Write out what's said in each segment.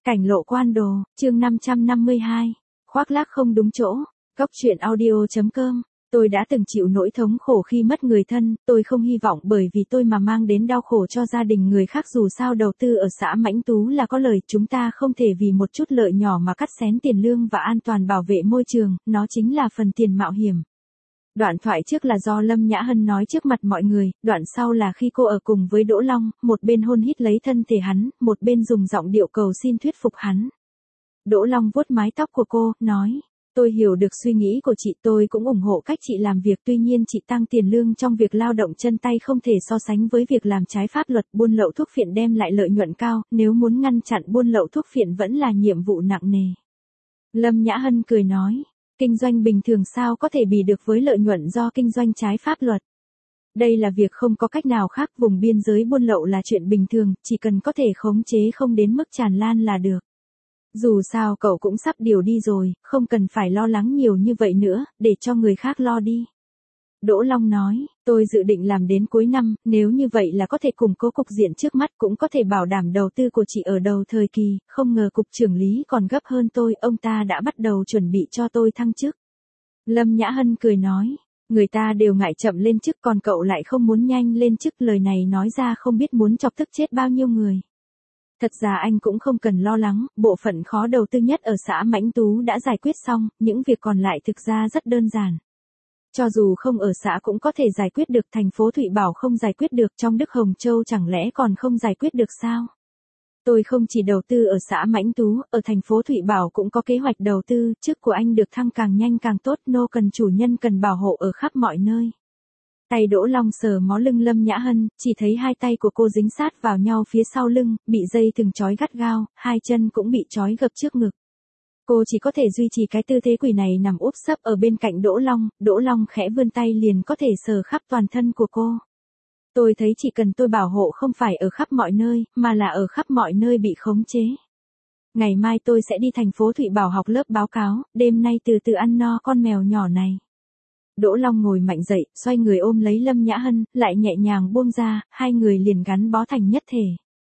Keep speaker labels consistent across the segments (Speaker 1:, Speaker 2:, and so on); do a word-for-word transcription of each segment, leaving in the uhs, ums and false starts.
Speaker 1: Cảnh lộ quan đồ, chương năm trăm năm mươi hai, khoác lác không đúng chỗ, góc truyện audio.com. Tôi đã từng chịu nỗi thống khổ khi mất người thân, tôi không hy vọng bởi vì tôi mà mang đến đau khổ cho gia đình người khác. Dù sao đầu tư ở xã Mãnh Tú là có lời, chúng ta không thể vì một chút lợi nhỏ mà cắt xén tiền lương và an toàn bảo vệ môi trường, nó chính là phần tiền mạo hiểm. Đoạn thoại trước là do Lâm Nhã Hân nói trước mặt mọi người, đoạn sau là khi cô ở cùng với Đỗ Long, một bên hôn hít lấy thân thể hắn, một bên dùng giọng điệu cầu xin thuyết phục hắn. Đỗ Long vuốt mái tóc của cô, nói, tôi hiểu được suy nghĩ của chị, tôi cũng ủng hộ cách chị làm việc, tuy nhiên chị tăng tiền lương trong việc lao động chân tay không thể so sánh với việc làm trái pháp luật. Buôn lậu thuốc phiện đem lại lợi nhuận cao, nếu muốn ngăn chặn buôn lậu thuốc phiện vẫn là nhiệm vụ nặng nề. Lâm Nhã Hân cười nói, kinh doanh bình thường sao có thể bì được với lợi nhuận do kinh doanh trái pháp luật. Đây là việc không có cách nào khác, vùng biên giới buôn lậu là chuyện bình thường, chỉ cần có thể khống chế không đến mức tràn lan là được. Dù sao cậu cũng sắp điều đi rồi, không cần phải lo lắng nhiều như vậy nữa, để cho người khác lo đi. Đỗ Long nói, tôi dự định làm đến cuối năm, nếu như vậy là có thể củng cố cục diện trước mắt, cũng có thể bảo đảm đầu tư của chị ở đầu thời kỳ. Không ngờ cục trưởng lý còn gấp hơn tôi, ông ta đã bắt đầu chuẩn bị cho tôi thăng chức. Lâm Nhã Hân cười nói, người ta đều ngại chậm lên chức, còn cậu lại không muốn nhanh lên chức. Lời này nói ra không biết muốn chọc tức chết bao nhiêu người. Thật ra anh cũng không cần lo lắng, bộ phận khó đầu tư nhất ở xã Mãnh Tú đã giải quyết xong, những việc còn lại thực ra rất đơn giản. Cho dù không ở xã cũng có thể giải quyết được, thành phố Thụy Bảo không giải quyết được, trong Đức Hồng Châu chẳng lẽ còn không giải quyết được sao? Tôi không chỉ đầu tư ở xã Mãnh Tú, ở thành phố Thụy Bảo cũng có kế hoạch đầu tư, chức của anh được thăng càng nhanh càng tốt, nô cần chủ nhân cần bảo hộ ở khắp mọi nơi. Tay Đỗ Long sờ mó lưng Lâm Nhã Hân, chỉ thấy hai tay của cô dính sát vào nhau phía sau lưng, bị dây thừng trói gắt gao, hai chân cũng bị trói gập trước ngực. Cô chỉ có thể duy trì cái tư thế quỳ này nằm úp sấp ở bên cạnh Đỗ Long, Đỗ Long khẽ vươn tay liền có thể sờ khắp toàn thân của cô. Tôi thấy chỉ cần tôi bảo hộ không phải ở khắp mọi nơi, mà là ở khắp mọi nơi bị khống chế. Ngày mai tôi sẽ đi thành phố Thụy Bảo học lớp báo cáo, đêm nay từ từ ăn no con mèo nhỏ này. Đỗ Long ngồi mạnh dậy, xoay người ôm lấy Lâm Nhã Hân, lại nhẹ nhàng buông ra, hai người liền gắn bó thành nhất thể.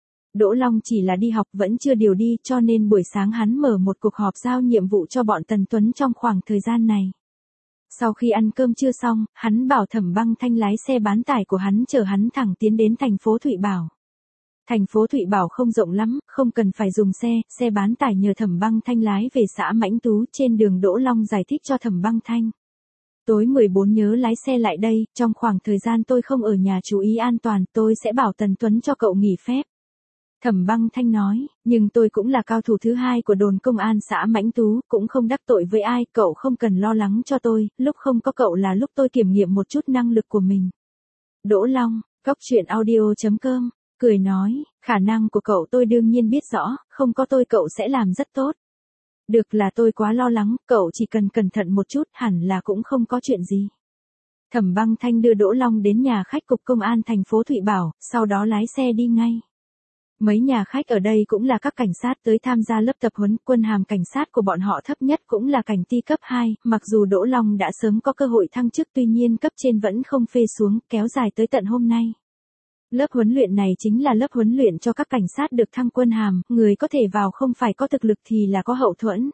Speaker 1: Đỗ Long chỉ là đi học vẫn chưa điều đi, cho nên buổi sáng hắn mở một cuộc họp giao nhiệm vụ cho bọn Tần Tuấn trong khoảng thời gian này. Sau khi ăn cơm trưa xong, hắn bảo Thẩm Băng Thanh lái xe bán tải của hắn chở hắn thẳng tiến đến thành phố Thụy Bảo. Thành phố Thụy Bảo không rộng lắm, không cần phải dùng xe, xe bán tải nhờ Thẩm Băng Thanh lái về xã Mãnh Tú. Trên đường Đỗ Long giải thích cho Thẩm Băng Thanh. Tối mười bốn nhớ lái xe lại đây, trong khoảng thời gian tôi không ở nhà chú ý an toàn, tôi sẽ bảo Tần Tuấn cho cậu nghỉ phép. Thẩm Băng Thanh nói, nhưng tôi cũng là cao thủ thứ hai của đồn công an xã Mãnh Tú, cũng không đắc tội với ai, cậu không cần lo lắng cho tôi, lúc không có cậu là lúc tôi kiểm nghiệm một chút năng lực của mình. Đỗ Long, góc truyện audio.com, cười nói, khả năng của cậu tôi đương nhiên biết rõ, không có tôi cậu sẽ làm rất tốt. Được, là tôi quá lo lắng, cậu chỉ cần cẩn thận một chút, hẳn là cũng không có chuyện gì. Thẩm Băng Thanh đưa Đỗ Long đến nhà khách cục công an thành phố Thụy Bảo, sau đó lái xe đi ngay. Mấy nhà khách ở đây cũng là các cảnh sát tới tham gia lớp tập huấn, quân hàm cảnh sát của bọn họ thấp nhất cũng là cảnh ti cấp hai, mặc dù Đỗ Long đã sớm có cơ hội thăng chức tuy nhiên cấp trên vẫn không phê xuống, kéo dài tới tận hôm nay. Lớp huấn luyện này chính là lớp huấn luyện cho các cảnh sát được thăng quân hàm, người có thể vào không phải có thực lực thì là có hậu thuẫn.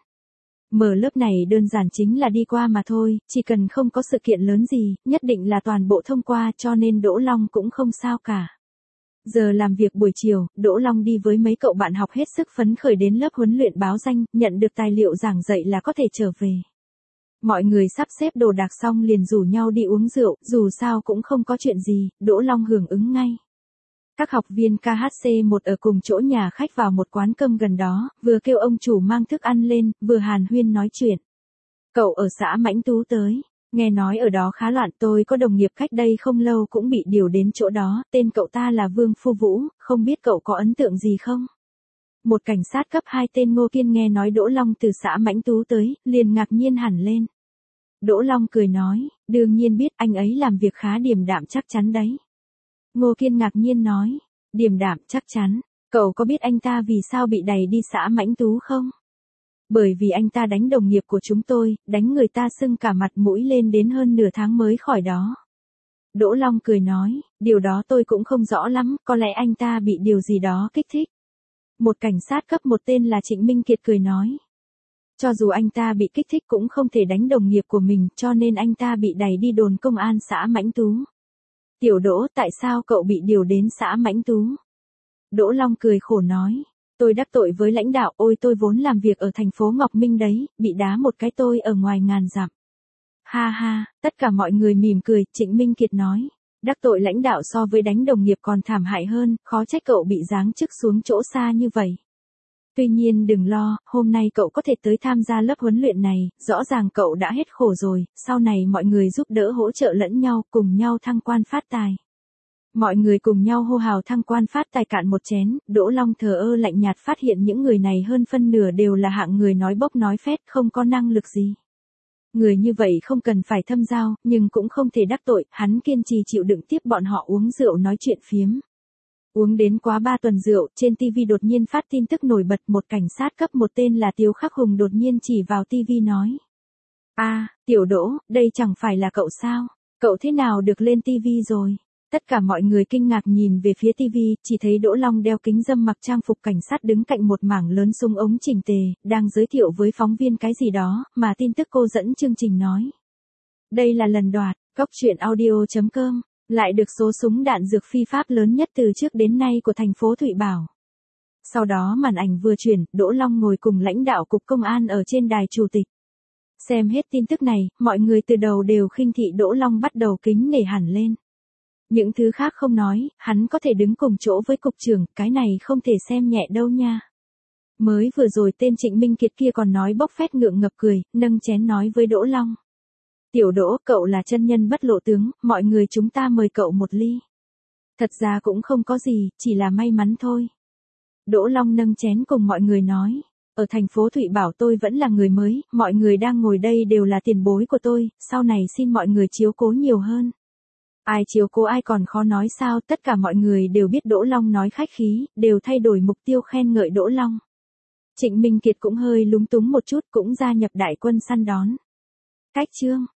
Speaker 1: Mở lớp này đơn giản chính là đi qua mà thôi, chỉ cần không có sự kiện lớn gì, nhất định là toàn bộ thông qua, cho nên Đỗ Long cũng không sao cả. Giờ làm việc buổi chiều, Đỗ Long đi với mấy cậu bạn học hết sức phấn khởi đến lớp huấn luyện báo danh, nhận được tài liệu giảng dạy là có thể trở về. Mọi người sắp xếp đồ đạc xong liền rủ nhau đi uống rượu, dù sao cũng không có chuyện gì, Đỗ Long hưởng ứng ngay. Các học viên K H C một ở cùng chỗ nhà khách vào một quán cơm gần đó, vừa kêu ông chủ mang thức ăn lên, vừa hàn huyên nói chuyện. Cậu ở xã Mãnh Tú tới, nghe nói ở đó khá loạn, tôi có đồng nghiệp cách đây không lâu cũng bị điều đến chỗ đó, tên cậu ta là Vương Phu Vũ, không biết cậu có ấn tượng gì không? Một cảnh sát cấp hai tên Ngô Kiên nghe nói Đỗ Long từ xã Mãnh Tú tới, liền ngạc nhiên hẳn lên. Đỗ Long cười nói, đương nhiên biết, anh ấy làm việc khá điềm đạm chắc chắn đấy. Ngô Kiên ngạc nhiên nói, điềm đạm chắc chắn, cậu có biết anh ta vì sao bị đày đi xã Mãnh Tú không? Bởi vì anh ta đánh đồng nghiệp của chúng tôi, đánh người ta sưng cả mặt mũi lên đến hơn nửa tháng mới khỏi đó. Đỗ Long cười nói, điều đó tôi cũng không rõ lắm, có lẽ anh ta bị điều gì đó kích thích. Một cảnh sát cấp một tên là Trịnh Minh Kiệt cười nói. Cho dù anh ta bị kích thích cũng không thể đánh đồng nghiệp của mình, cho nên anh ta bị đày đi đồn công an xã Mãnh Tú. Tiểu Đỗ, tại sao cậu bị điều đến xã Mãnh Tú? Đỗ Long cười khổ nói. Tôi đắc tội với lãnh đạo, ôi tôi vốn làm việc ở thành phố Ngọc Minh đấy, bị đá một cái tôi ở ngoài ngàn dặm. Ha ha, tất cả mọi người mỉm cười, Trịnh Minh Kiệt nói. Đắc tội lãnh đạo so với đánh đồng nghiệp còn thảm hại hơn, khó trách cậu bị giáng chức xuống chỗ xa như vậy. Tuy nhiên đừng lo, hôm nay cậu có thể tới tham gia lớp huấn luyện này, rõ ràng cậu đã hết khổ rồi, sau này mọi người giúp đỡ hỗ trợ lẫn nhau, cùng nhau thăng quan phát tài. Mọi người cùng nhau hô hào thăng quan phát tài cạn một chén, Đỗ Long thờ ơ lạnh nhạt phát hiện những người này hơn phân nửa đều là hạng người nói bốc nói phét, không có năng lực gì. Người như vậy không cần phải thâm giao, nhưng cũng không thể đắc tội, hắn kiên trì chịu đựng tiếp bọn họ uống rượu nói chuyện phiếm. Uống đến quá ba tuần rượu, trên ti vi đột nhiên phát tin tức nổi bật, một cảnh sát cấp một tên là Tiếu Khắc Hùng đột nhiên chỉ vào ti vi nói. A, à, Tiểu Đỗ, đây chẳng phải là cậu sao? Cậu thế nào được lên ti vi rồi? Tất cả mọi người kinh ngạc nhìn về phía ti vi, chỉ thấy Đỗ Long đeo kính râm mặc trang phục cảnh sát đứng cạnh một mảng lớn súng ống chỉnh tề, đang giới thiệu với phóng viên cái gì đó, mà tin tức cô dẫn chương trình nói. Đây là lần đoạt, Cóc Truyện Audio chấm com, lại được số súng đạn dược phi pháp lớn nhất từ trước đến nay của thành phố Thụy Bảo. Sau đó màn ảnh vừa chuyển, Đỗ Long ngồi cùng lãnh đạo cục công an ở trên đài chủ tịch. Xem hết tin tức này, mọi người từ đầu đều khinh thị Đỗ Long bắt đầu kính nể hẳn lên. Những thứ khác không nói, hắn có thể đứng cùng chỗ với cục trưởng, cái này không thể xem nhẹ đâu nha. Mới vừa rồi tên Trịnh Minh Kiệt kia còn nói bốc phét ngượng ngập cười, nâng chén nói với Đỗ Long. Tiểu Đỗ, cậu là chân nhân bất lộ tướng, mọi người chúng ta mời cậu một ly. Thật ra cũng không có gì, chỉ là may mắn thôi. Đỗ Long nâng chén cùng mọi người nói. Ở thành phố Thụy Bảo tôi vẫn là người mới, mọi người đang ngồi đây đều là tiền bối của tôi, sau này xin mọi người chiếu cố nhiều hơn. Ai chiếu cố ai còn khó nói sao, tất cả mọi người đều biết Đỗ Long nói khách khí, đều thay đổi mục tiêu khen ngợi Đỗ Long. Trịnh Minh Kiệt cũng hơi lúng túng một chút, cũng gia nhập đại quân săn đón. Cách chương